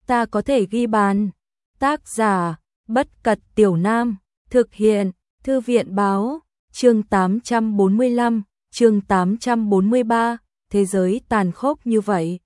ta có thể ghi bàn. Tác giả, Bất Cật Tiểu Nam, thực hiện, Thư viện Báo, chương 845, chương 843, thế giới tàn khốc như vậy.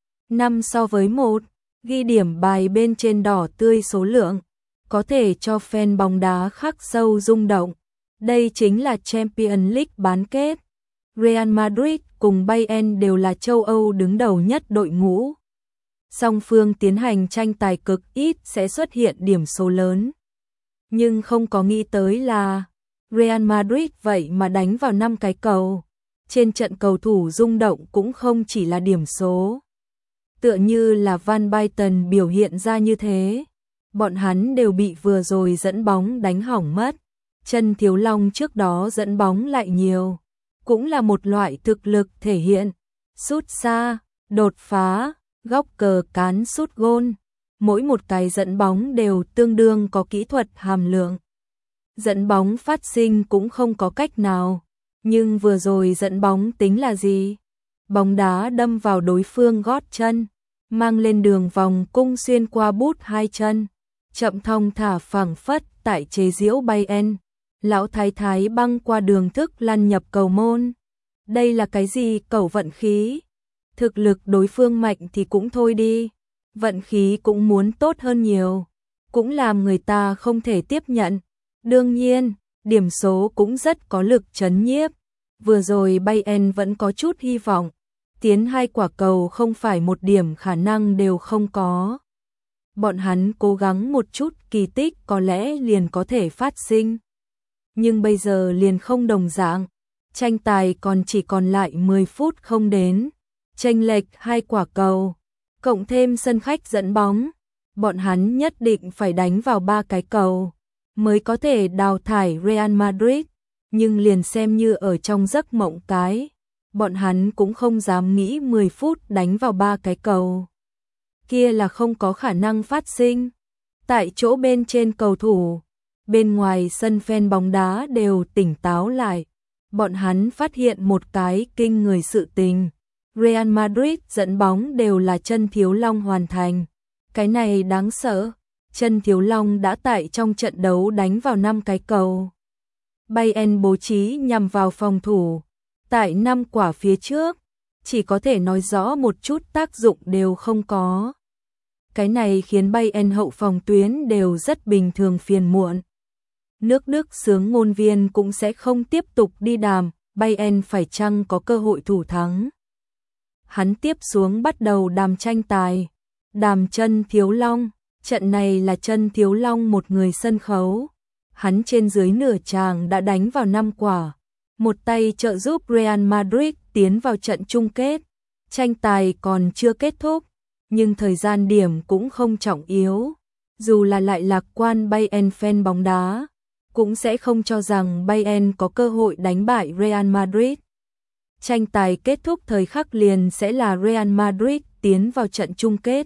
5 so với 1, ghi điểm bài bên trên đỏ tươi số lượng, có thể cho fan bóng đá khắc sâu rung động. Đây chính là Champions League bán kết. Real Madrid cùng Bayern đều là châu Âu đứng đầu nhất đội ngũ. Song phương tiến hành tranh tài cực ít sẽ xuất hiện điểm số lớn. Nhưng không có nghĩ tới là Real Madrid vậy mà đánh vào 5 cái cầu. Trên trận cầu thủ rung động cũng không chỉ là điểm số. Tựa như là Van Basten biểu hiện ra như thế. Bọn hắn đều bị vừa rồi dẫn bóng đánh hỏng mất. Chân Thiếu Long trước đó dẫn bóng lại nhiều. Cũng là một loại thực lực thể hiện. Sút xa, đột phá, góc cờ cán sút gôn. Mỗi một cái dẫn bóng đều tương đương có kỹ thuật hàm lượng. Dẫn bóng phát sinh cũng không có cách nào. Nhưng vừa rồi dẫn bóng tính là gì? Bóng đá đâm vào đối phương gót chân, mang lên đường vòng cung xuyên qua bút hai chân, chậm thong thả phảng phất tại chế giễu Bayern. Lão thái thái băng qua đường thức lăn nhập cầu môn. Đây là cái gì cẩu vận khí? Thực lực đối phương mạnh thì cũng thôi đi, vận khí cũng muốn tốt hơn nhiều, cũng làm người ta không thể tiếp nhận. Đương nhiên, điểm số cũng rất có lực chấn nhiếp. Vừa rồi Bayern vẫn có chút hy vọng, tiến 2 quả cầu không phải một điểm khả năng đều không có. Bọn hắn cố gắng một chút kỳ tích có lẽ liền có thể phát sinh. Nhưng bây giờ liền không đồng dạng, tranh tài còn chỉ còn lại 10 phút không đến, chênh lệch 2 quả cầu, cộng thêm sân khách dẫn bóng, bọn hắn nhất định phải đánh vào 3 cái cầu mới có thể đào thải Real Madrid. Nhưng liền xem như ở trong giấc mộng cái, bọn hắn cũng không dám nghĩ 10 phút đánh vào 3 cái cầu. Kia là không có khả năng phát sinh. Tại chỗ bên trên cầu thủ, bên ngoài sân fan bóng đá đều tỉnh táo lại. Bọn hắn phát hiện một cái kinh người sự tình. Real Madrid dẫn bóng đều là Chân Thiếu Long hoàn thành. Cái này đáng sợ. Chân Thiếu Long đã tại trong trận đấu đánh vào 5 cái cầu. Bayern bố trí nhằm vào phòng thủ. Tại 5 quả phía trước, chỉ có thể nói rõ một chút tác dụng đều không có. Cái này khiến Bayern hậu phòng tuyến đều rất bình thường phiền muộn. Nước Đức xướng ngôn viên cũng sẽ không tiếp tục đi đàm, Bayern phải chăng có cơ hội thủ thắng. Hắn tiếp xuống bắt đầu đàm tranh tài. Đàm Chân Thiếu Long, trận này là Chân Thiếu Long một người sân khấu. Hắn trên dưới nửa tràng đã đánh vào 5 quả. Một tay trợ giúp Real Madrid tiến vào trận chung kết. Tranh tài còn chưa kết thúc, nhưng thời gian điểm cũng không trọng yếu. Dù là lại lạc quan Bayern fan bóng đá, cũng sẽ không cho rằng Bayern có cơ hội đánh bại Real Madrid. Tranh tài kết thúc thời khắc liền sẽ là Real Madrid tiến vào trận chung kết.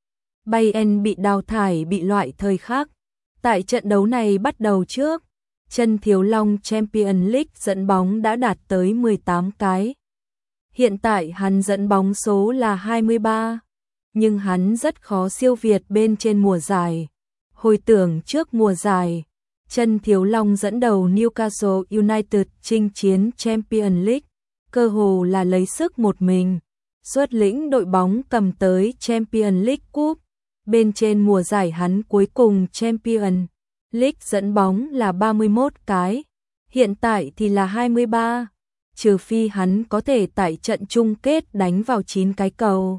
Bayern bị đào thải bị loại thời khắc. Tại trận đấu này bắt đầu trước, Chân Thiếu Long Champions League dẫn bóng đã đạt tới 18 cái. Hiện tại hắn dẫn bóng số là 23, nhưng hắn rất khó siêu việt bên trên mùa giải. Hồi tưởng trước mùa giải, Chân Thiếu Long dẫn đầu Newcastle United chinh chiến Champions League, cơ hồ là lấy sức một mình, xuất lĩnh đội bóng cầm tới Champions League Cup. Bên trên mùa giải hắn cuối cùng Champions League dẫn bóng là 31 cái, hiện tại thì là 23, trừ phi hắn có thể tại trận chung kết đánh vào 9 cái cầu.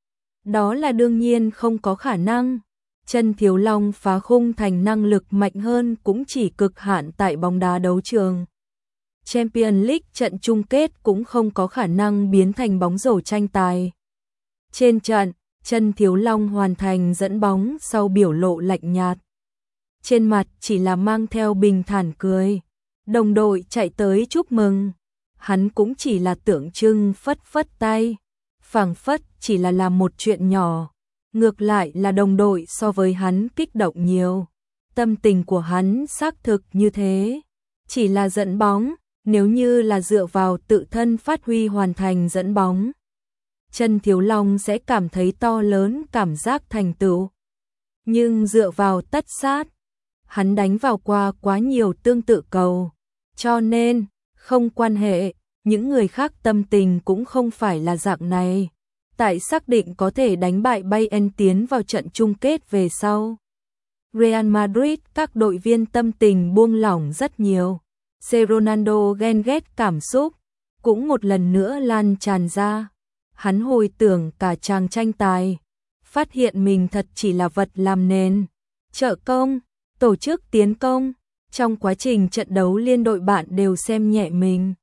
Đó là đương nhiên không có khả năng. Chân Thiếu Long phá khung thành năng lực mạnh hơn cũng chỉ cực hạn tại bóng đá đấu trường. Champions League trận chung kết cũng không có khả năng biến thành bóng rổ tranh tài. Trên trận, Chân Thiếu Long hoàn thành dẫn bóng sau biểu lộ lạnh nhạt. Trên mặt chỉ là mang theo bình thản cười. Đồng đội chạy tới chúc mừng. Hắn cũng chỉ là tượng trưng phất phất tay. Phảng phất chỉ là làm một chuyện nhỏ. Ngược lại là đồng đội so với hắn kích động nhiều. Tâm tình của hắn xác thực như thế. Chỉ là dẫn bóng, nếu như là dựa vào tự thân phát huy hoàn thành dẫn bóng. chân Thiếu Long sẽ cảm thấy to lớn cảm giác thành tựu. Nhưng dựa vào tất sát, hắn đánh vào qua quá nhiều tương tự cầu, cho nên không quan hệ, những người khác tâm tình cũng không phải là dạng này. Tại xác định có thể đánh bại Bayern tiến vào trận chung kết về sau, Real Madrid các đội viên tâm tình buông lỏng rất nhiều. Ronaldo ghen ghét cảm xúc cũng một lần nữa lan tràn ra. Hắn hồi tưởng cả chàng tranh tài, phát hiện mình thật chỉ là vật làm nền, trợ công, tổ chức tiến công. Trong quá trình trận đấu liên đội bạn đều xem nhẹ mình.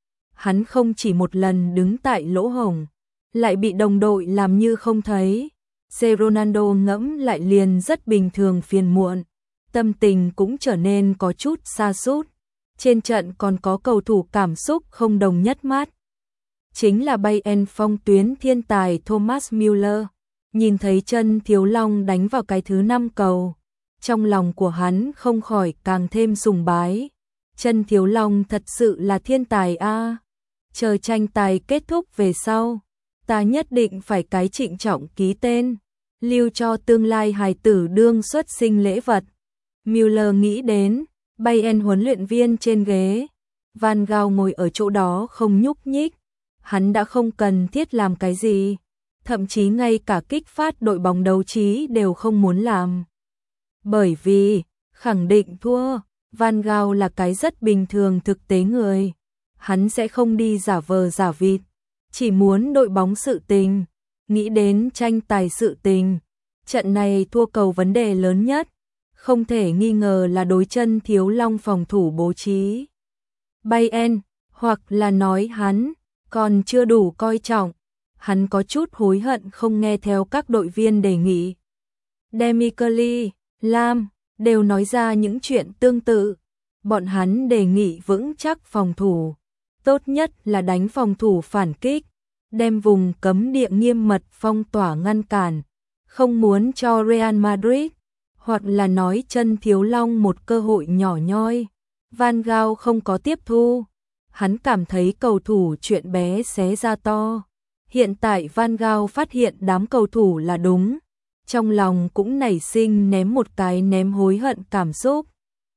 Hắn không chỉ một lần đứng tại lỗ hổng, lại bị đồng đội làm như không thấy. Ronaldo ngẫm lại liền rất bình thường phiền muộn, tâm tình cũng trở nên có chút sa sút. Trên trận còn có cầu thủ cảm xúc không đồng nhất mát. Chính là Bayern phong tuyến thiên tài Thomas Müller, nhìn thấy chân Thiếu Long đánh vào cái thứ 5 cầu. Trong lòng của hắn không khỏi càng thêm sùng bái. Chân Thiếu Long thật sự là thiên tài a. Chờ tranh tài kết thúc về sau, ta nhất định phải cái trịnh trọng ký tên, lưu cho tương lai hài tử đương xuất sinh lễ vật. Müller nghĩ đến, Bayern huấn luyện viên trên ghế, Van Gaal ngồi ở chỗ đó không nhúc nhích. Hắn đã không cần thiết làm cái gì, thậm chí ngay cả kích phát đội bóng đấu trí đều không muốn làm. Bởi vì, khẳng định thua, Van Gaal là cái rất bình thường thực tế người. Hắn sẽ không đi giả vờ giả vịt, chỉ muốn đội bóng sự tình, nghĩ đến tranh tài sự tình. Trận này thua cầu vấn đề lớn nhất, không thể nghi ngờ là đối chân Thiếu Long phòng thủ bố trí. Bayern, hoặc là nói hắn còn chưa đủ coi trọng. Hắn có chút hối hận không nghe theo các đội viên đề nghị. Demichelis, Lam đều nói ra những chuyện tương tự. Bọn hắn đề nghị vững chắc phòng thủ, tốt nhất là đánh phòng thủ phản kích, đem vùng cấm địa nghiêm mật phong tỏa ngăn cản, không muốn cho Real Madrid, hoặc là nói chân Thiếu Long một cơ hội nhỏ nhoi. Van Gaal không có tiếp thu. Hắn cảm thấy cầu thủ chuyện bé xé ra to. Hiện tại Van Gaal phát hiện đám cầu thủ là đúng, trong lòng cũng nảy sinh ném một cái ném hối hận cảm xúc.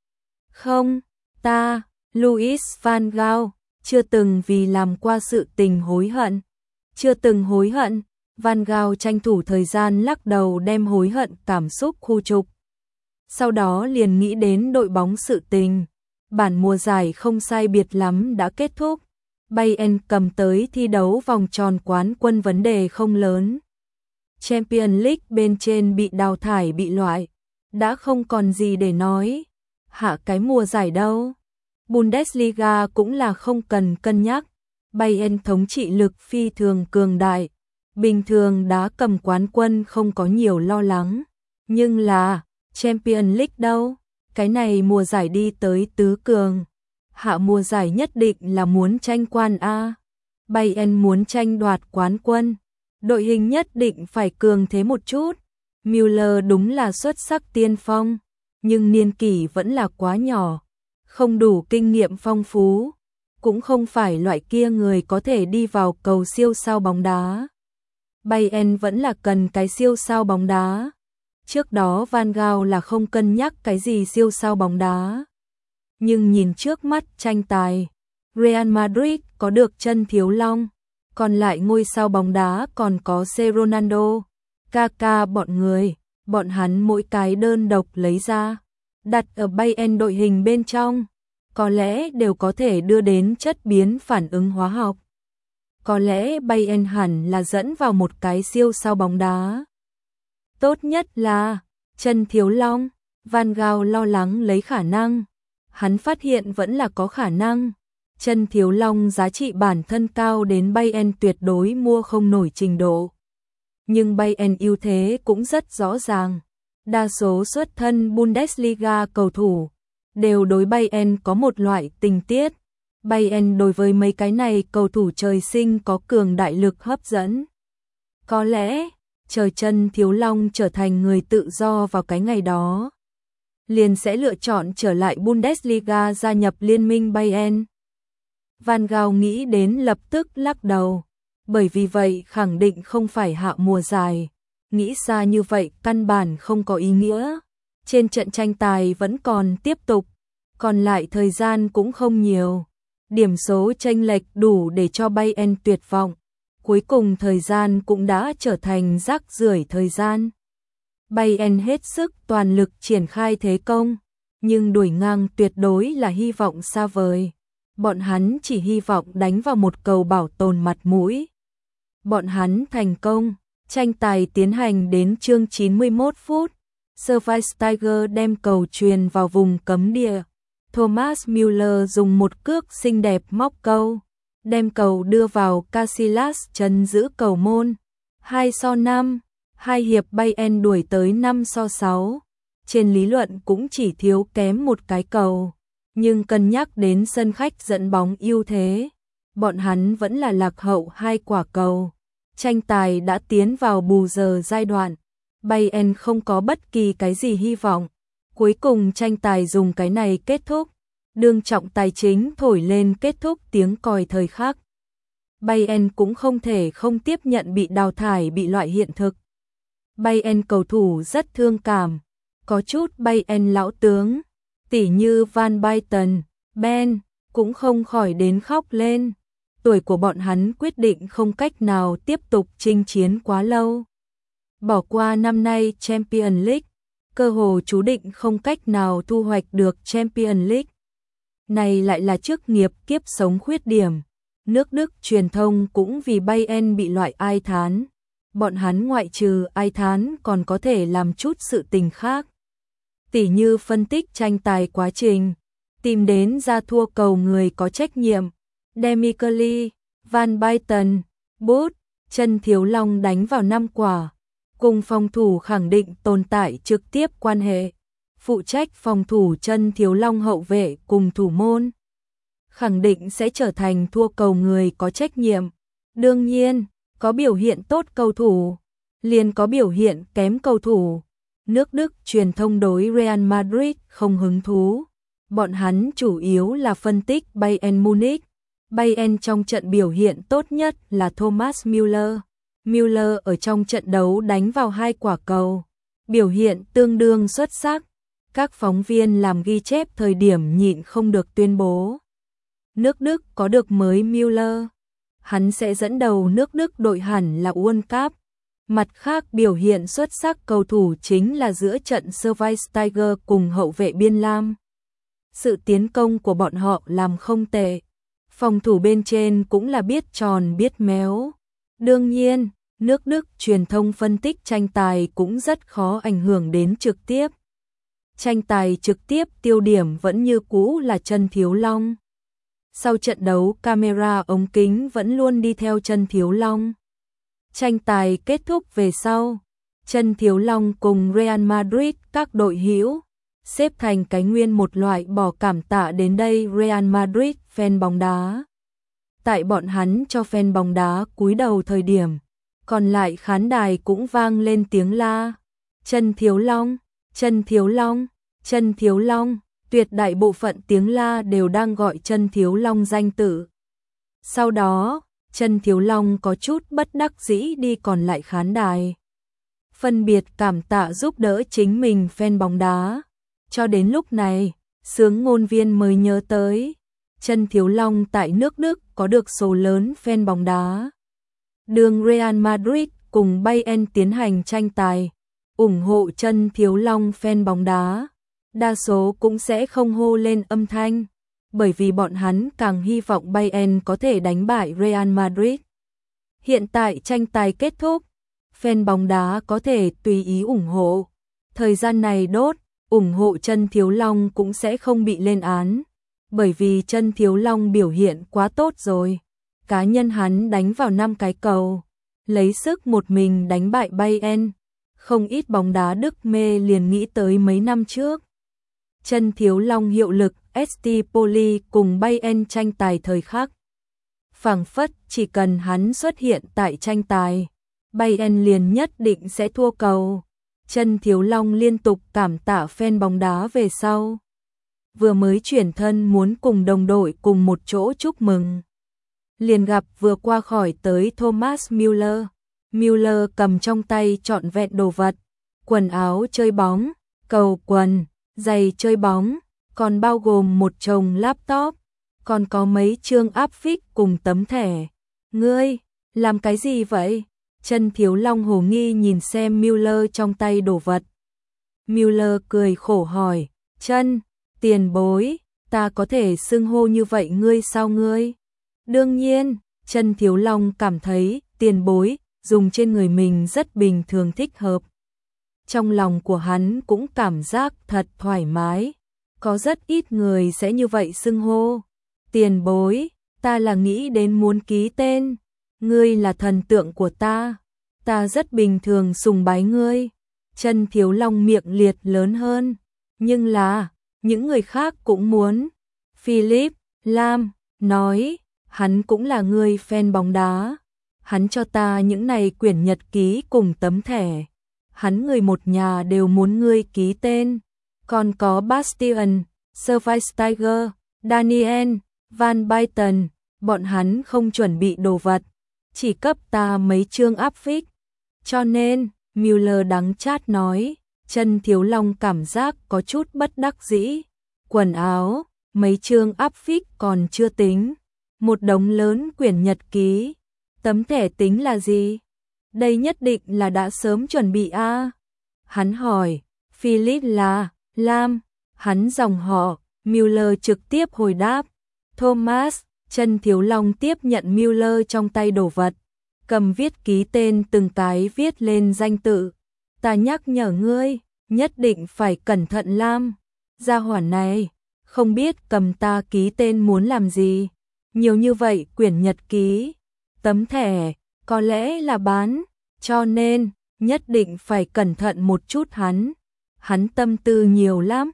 Không, ta, Louis Van Gaal, chưa từng vì làm qua sự tình hối hận. Chưa từng hối hận. Van Gaal tranh thủ thời gian lắc đầu đem hối hận cảm xúc khu trục. Sau đó liền nghĩ đến đội bóng sự tình. Bản mùa giải không sai biệt lắm đã kết thúc. Bayern cầm tới thi đấu vòng tròn quán quân vấn đề không lớn. Champions League bên trên bị đào thải bị loại, đã không còn gì để nói. Hạ cái mùa giải đâu. Bundesliga cũng là không cần cân nhắc. Bayern thống trị lực phi thường cường đại. Bình thường đá cầm quán quân không có nhiều lo lắng. Nhưng là Champions League đâu? Cái này mùa giải đi tới tứ cường. Hạ mùa giải nhất định là muốn tranh quan A. Bayern muốn tranh đoạt quán quân. Đội hình nhất định phải cường thế một chút. Müller đúng là xuất sắc tiên phong, nhưng niên kỷ vẫn là quá nhỏ, không đủ kinh nghiệm phong phú, cũng không phải loại kia người có thể đi vào cầu siêu sao bóng đá. Bayern vẫn là cần cái siêu sao bóng đá. Trước đó Van Gaal là không cân nhắc cái gì siêu sao bóng đá. Nhưng nhìn trước mắt tranh tài, Real Madrid có được chân Thiếu Long, còn lại ngôi sao bóng đá còn có Ronaldo, Kaká bọn người, bọn hắn mỗi cái đơn độc lấy ra, đặt ở Bayern đội hình bên trong, có lẽ đều có thể đưa đến chất biến phản ứng hóa học. Có lẽ Bayern hẳn là dẫn vào một cái siêu sao bóng đá. Tốt nhất là chân Thiếu Long. Van Gaal lo lắng lấy khả năng. Hắn phát hiện vẫn là có khả năng. Chân Thiếu Long giá trị bản thân cao đến Bayern tuyệt đối mua không nổi trình độ. Nhưng Bayern ưu thế cũng rất rõ ràng. Đa số xuất thân Bundesliga cầu thủ đều đối Bayern có một loại tình tiết. Bayern đối với mấy cái này cầu thủ trời sinh có cường đại lực hấp dẫn. Có lẽ chờ chân Thiếu Long trở thành người tự do vào cái ngày đó, liền sẽ lựa chọn trở lại Bundesliga gia nhập liên minh Bayern. Van Gaal nghĩ đến lập tức lắc đầu. bởi vì vậy khẳng định không phải hạ mùa giải. Nghĩ xa như vậy căn bản không có ý nghĩa. Trên trận tranh tài vẫn còn tiếp tục, còn lại thời gian cũng không nhiều. Điểm số chênh lệch đủ để cho Bayern tuyệt vọng. Cuối cùng thời gian cũng đã trở thành rác rưởi thời gian. Bayern hết sức toàn lực triển khai thế công, nhưng đuổi ngang tuyệt đối là hy vọng xa vời. Bọn hắn chỉ hy vọng đánh vào một cầu bảo tồn mặt mũi. Bọn hắn thành công, tranh tài tiến hành đến chương 91 phút. Schweinsteiger đem cầu truyền vào vùng cấm địa. Thomas Müller dùng một cước xinh đẹp móc câu, đem cầu đưa vào Casillas chân giữ cầu môn. 2-5, 2 hiệp Bayern đuổi tới 5-6. Trên lý luận cũng chỉ thiếu kém một cái cầu, nhưng cân nhắc đến sân khách dẫn bóng ưu thế, bọn hắn vẫn là lạc hậu 2 quả cầu. Tranh tài đã tiến vào bù giờ giai đoạn, Bayern không có bất kỳ cái gì hy vọng. Cuối cùng tranh tài dùng cái này kết thúc, đương trọng tài chính thổi lên kết thúc tiếng còi thời khắc. Bayern cũng không thể không tiếp nhận bị đào thải bị loại hiện thực. Bayern cầu thủ rất thương cảm, có chút Bayern lão tướng, tỉ như Van Basten, Ben, cũng không khỏi đến khóc lên. Tuổi của bọn hắn quyết định không cách nào tiếp tục chinh chiến quá lâu. Bỏ qua năm nay Champions League, cơ hồ chú định không cách nào thu hoạch được Champions League. Này lại là chức nghiệp kiếp sống khuyết điểm. Nước Đức truyền thông cũng vì Bayern bị loại ai thán. Bọn hắn ngoại trừ ai thán còn có thể làm chút sự tình khác. Tỉ như phân tích tranh tài quá trình, tìm đến ra thua cầu người có trách nhiệm. Demichelis, Van Basten, Bút, chân thiếu long đánh vào 5 quả. Cùng phòng thủ khẳng định tồn tại trực tiếp quan hệ. Phụ trách phòng thủ chân thiếu long hậu vệ cùng thủ môn, khẳng định sẽ trở thành thua cầu người có trách nhiệm. Đương nhiên, có biểu hiện tốt cầu thủ, liền có biểu hiện kém cầu thủ. Nước Đức truyền thông đối Real Madrid không hứng thú. Bọn hắn chủ yếu là phân tích Bayern Munich. Bayern trong trận biểu hiện tốt nhất là Thomas Müller. Müller ở trong trận đấu đánh vào 2 quả cầu, biểu hiện tương đương xuất sắc. Các phóng viên làm ghi chép thời điểm nhịn không được tuyên bố. Nước Đức có được mới Müller, hắn sẽ dẫn đầu nước Đức đội hẳn là World Cup. Mặt khác biểu hiện xuất sắc cầu thủ chính là giữa trận Schweinsteiger cùng hậu vệ Biên Lam. Sự tiến công của bọn họ làm không tệ, phòng thủ bên trên cũng là biết tròn biết méo. Đương nhiên, nước Đức truyền thông phân tích tranh tài cũng rất khó ảnh hưởng đến trực tiếp. Tranh tài trực tiếp tiêu điểm vẫn như cũ là chân thiếu long. Sau trận đấu camera ống kính vẫn luôn đi theo chân thiếu long. Tranh tài kết thúc về sau, chân thiếu long cùng Real Madrid các đội hữu xếp thành cái nguyên một loại bỏ cảm tạ đến đây Real Madrid fan bóng đá. Tại bọn hắn cho fan bóng đá cúi đầu thời điểm, còn lại khán đài cũng vang lên tiếng la. Chân thiếu long, chân thiếu long, chân thiếu long, tuyệt đại bộ phận tiếng la đều đang gọi chân thiếu long danh tự. Sau đó, chân thiếu long có chút bất đắc dĩ đi còn lại khán đài. Phân biệt cảm tạ giúp đỡ chính mình fan bóng đá. Cho đến lúc này, sướng ngôn viên mới nhớ tới, chân thiếu long tại nước Đức có được số lớn fan bóng đá. Đường Real Madrid cùng Bayern tiến hành tranh tài, ủng hộ chân thiếu long fan bóng đá. Đa số cũng sẽ không hô lên âm thanh, bởi vì bọn hắn càng hy vọng Bayern có thể đánh bại Real Madrid. Hiện tại tranh tài kết thúc, fan bóng đá có thể tùy ý ủng hộ. Thời gian này đốt, ủng hộ chân thiếu long cũng sẽ không bị lên án, bởi vì chân thiếu long biểu hiện quá tốt rồi. Cá nhân hắn đánh vào 5 cái cầu, lấy sức một mình đánh bại Bayern. Không ít bóng đá Đức mê liền nghĩ tới mấy năm trước. Chân thiếu long hiệu lực ST Poli cùng Bayern tranh tài thời khắc. Phảng phất chỉ cần hắn xuất hiện tại tranh tài, Bayern liền nhất định sẽ thua cầu. Chân thiếu long liên tục cảm tạ fan bóng đá về sau. Vừa mới chuyển thân muốn cùng đồng đội cùng một chỗ chúc mừng. liền gặp vừa qua khỏi tới Thomas Müller. Müller cầm trong tay trọn vẹn đồ vật, quần áo chơi bóng, cầu quần, giày chơi bóng, còn bao gồm một chồng laptop, còn có mấy chương áp phích cùng tấm thẻ. Ngươi, làm cái gì vậy? Chân Thiếu Long hồ nghi nhìn xem Müller trong tay đồ vật. Müller cười khổ hỏi, Chân, tiền bối, ta có thể xưng hô như vậy ngươi sao ngươi? Đương nhiên, Chân Thiếu Long cảm thấy tiền bối dùng trên người mình rất bình thường thích hợp. Trong lòng của hắn cũng cảm giác thật thoải mái. Có rất ít người sẽ như vậy xưng hô. Tiền bối, ta là nghĩ đến muốn ký tên. Ngươi là thần tượng của ta. Ta rất bình thường sùng bái ngươi. Chân Thiếu Long miệng liệt lớn hơn. Nhưng là, những người khác cũng muốn. Philip Lam nói, hắn cũng là người fan bóng đá. Hắn cho ta những này quyển nhật ký cùng tấm thẻ. Hắn người một nhà đều muốn ngươi ký tên. Còn có Bastian, Schweinsteiger, Daniel, Van Basten, bọn hắn không chuẩn bị đồ vật, chỉ cấp ta mấy chương áp phích. Cho nên, Müller đắng chát nói, Chân Thiếu Long cảm giác có chút bất đắc dĩ. Quần áo, mấy chương áp phích còn chưa tính. Một đống lớn quyển nhật ký. Tấm thẻ tính là gì? Đây nhất định là đã sớm chuẩn bị a. Hắn hỏi, Philip là Lam, hắn dòng họ. Müller trực tiếp hồi đáp, Thomas. Chân Thiếu Long tiếp nhận Müller trong tay đồ vật, cầm viết ký tên từng cái viết lên danh tự. Ta nhắc nhở ngươi, nhất định phải cẩn thận Lam. Gia hỏa này, không biết cầm ta ký tên muốn làm gì. Nhiều như vậy quyển nhật ký, tấm thẻ, có lẽ là bán, cho nên, nhất định phải cẩn thận một chút hắn. Hắn tâm tư nhiều lắm.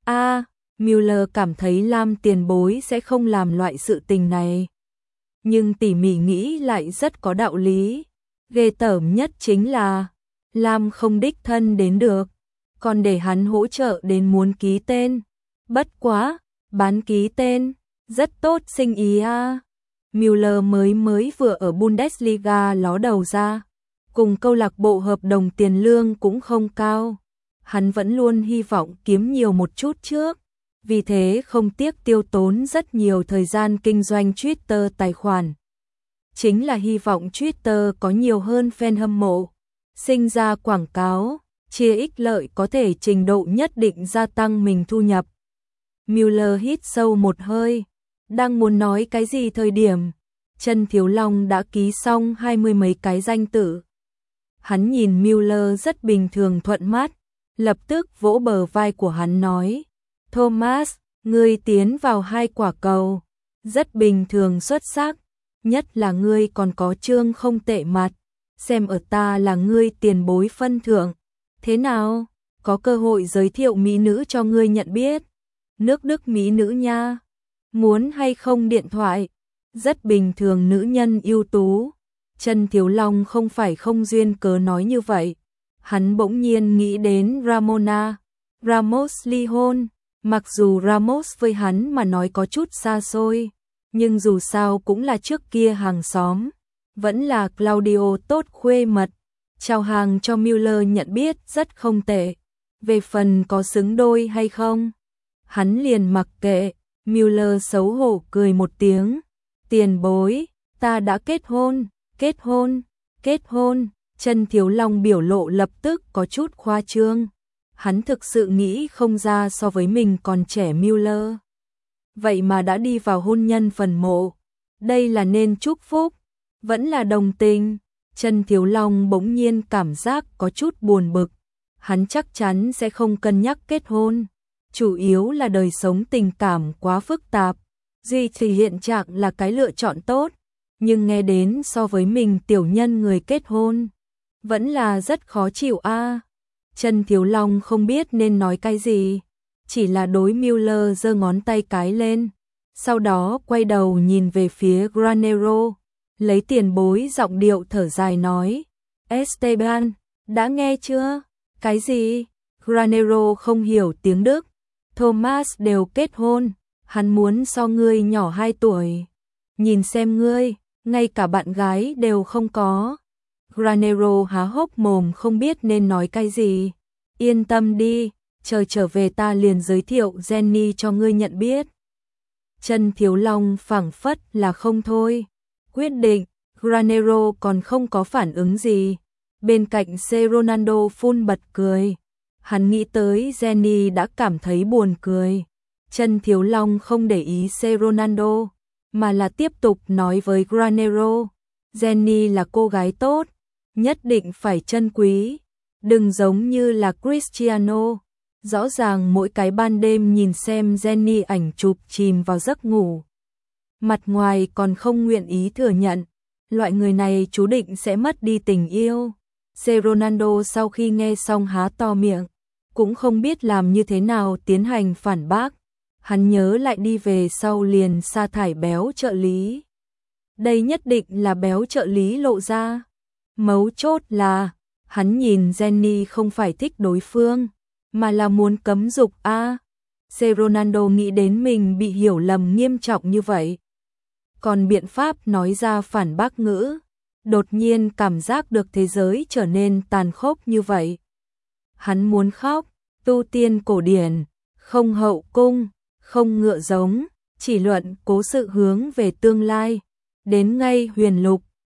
Müller cảm thấy Lam tiền bối sẽ không làm loại sự tình này. Nhưng tỉ mỉ nghĩ lại rất có đạo lý. Ghê tởm nhất chính là, Lam không đích thân đến được, còn để hắn hỗ trợ đến muốn ký tên. Bất quá, bán ký tên, rất tốt sinh ý a. Müller mới vừa ở Bundesliga ló đầu ra, cùng câu lạc bộ hợp đồng tiền lương cũng không cao. Hắn vẫn luôn hy vọng kiếm nhiều một chút trước, vì thế không tiếc tiêu tốn rất nhiều thời gian kinh doanh Twitter tài khoản. Chính là hy vọng Twitter có nhiều hơn fan hâm mộ, sinh ra quảng cáo, chia ích lợi có thể trình độ nhất định gia tăng mình thu nhập. Müller hít sâu một hơi, đang muốn nói cái gì thời điểm, Chân Thiếu Long đã ký xong 20 mấy cái danh tự. Hắn nhìn Müller rất bình thường thuận mắt, lập tức vỗ bờ vai của hắn nói, Thomas, ngươi tiến vào 2 quả cầu, rất bình thường xuất sắc, nhất là ngươi còn có chương không tệ mặt, xem ở ta là ngươi tiền bối phân thượng. Thế nào, có cơ hội giới thiệu mỹ nữ cho ngươi nhận biết. Nước Đức mỹ nữ nha, muốn hay không điện thoại, rất bình thường nữ nhân ưu tú. Chân Thiếu Long không phải không duyên cớ nói như vậy. Hắn bỗng nhiên nghĩ đến Ramona, Ramos ly hôn. Mặc dù Ramos với hắn mà nói có chút xa xôi, nhưng dù sao cũng là trước kia hàng xóm, vẫn là Claudio tốt khuê mật. Chào hàng cho Müller nhận biết rất không tệ. Về phần có xứng đôi hay không, hắn liền mặc kệ. Müller xấu hổ cười một tiếng. Tiền bối, ta đã kết hôn, kết hôn, kết hôn. Chân Thiếu Long biểu lộ lập tức có chút khoa trương. Hắn thực sự nghĩ không ra so với mình còn trẻ Müller. Vậy mà đã đi vào hôn nhân phần mộ. Đây là nên chúc phúc, vẫn là đồng tình. Chân Thiếu Long bỗng nhiên cảm giác có chút buồn bực. Hắn chắc chắn sẽ không cân nhắc kết hôn. Chủ yếu là đời sống tình cảm quá phức tạp. Duy trì hiện trạng là cái lựa chọn tốt. Nhưng nghe đến so với mình tiểu nhân người kết hôn, vẫn là rất khó chịu a. Chân Thiếu Long không biết nên nói cái gì, chỉ là đối Müller giơ ngón tay cái lên, sau đó quay đầu nhìn về phía Granero, lấy tiền bối giọng điệu thở dài nói, Esteban, đã nghe chưa? Cái gì? Granero không hiểu tiếng Đức. Thomas đều kết hôn, hắn muốn so ngươi nhỏ 2 tuổi. Nhìn xem ngươi, ngay cả bạn gái đều không có. Granero há hốc mồm không biết nên nói cái gì. Yên tâm đi, chờ trở về ta liền giới thiệu Jenny cho ngươi nhận biết. Chân Thiếu Long phảng phất là không thôi. Quyết định, Granero còn không có phản ứng gì. Bên cạnh C. Ronaldo phun bật cười. Hắn nghĩ tới Jenny đã cảm thấy buồn cười. Chân Thiếu Long không để ý C. Ronaldo, mà là tiếp tục nói với Granero. Jenny là cô gái tốt, nhất định phải trân quý. Đừng giống như là Cristiano. Rõ ràng mỗi cái ban đêm nhìn xem Jenny ảnh chụp chìm vào giấc ngủ. Mặt ngoài còn không nguyện ý thừa nhận. Loại người này chú định sẽ mất đi tình yêu. C. Ronaldo sau khi nghe xong há to miệng, cũng không biết làm như thế nào tiến hành phản bác. Hắn nhớ lại đi về sau liền sa thải béo trợ lý. Đây nhất định là béo trợ lý lộ ra. Mấu chốt là, hắn nhìn Jenny không phải thích đối phương, mà là muốn cấm dục a. C. Ronaldo nghĩ đến mình bị hiểu lầm nghiêm trọng như vậy. Còn biện pháp nói ra phản bác ngữ, đột nhiên cảm giác được thế giới trở nên tàn khốc như vậy. Hắn muốn khóc, tu tiên cổ điển, không hậu cung, không ngựa giống, chỉ luận cố sự hướng về tương lai. Đến ngay huyền lục,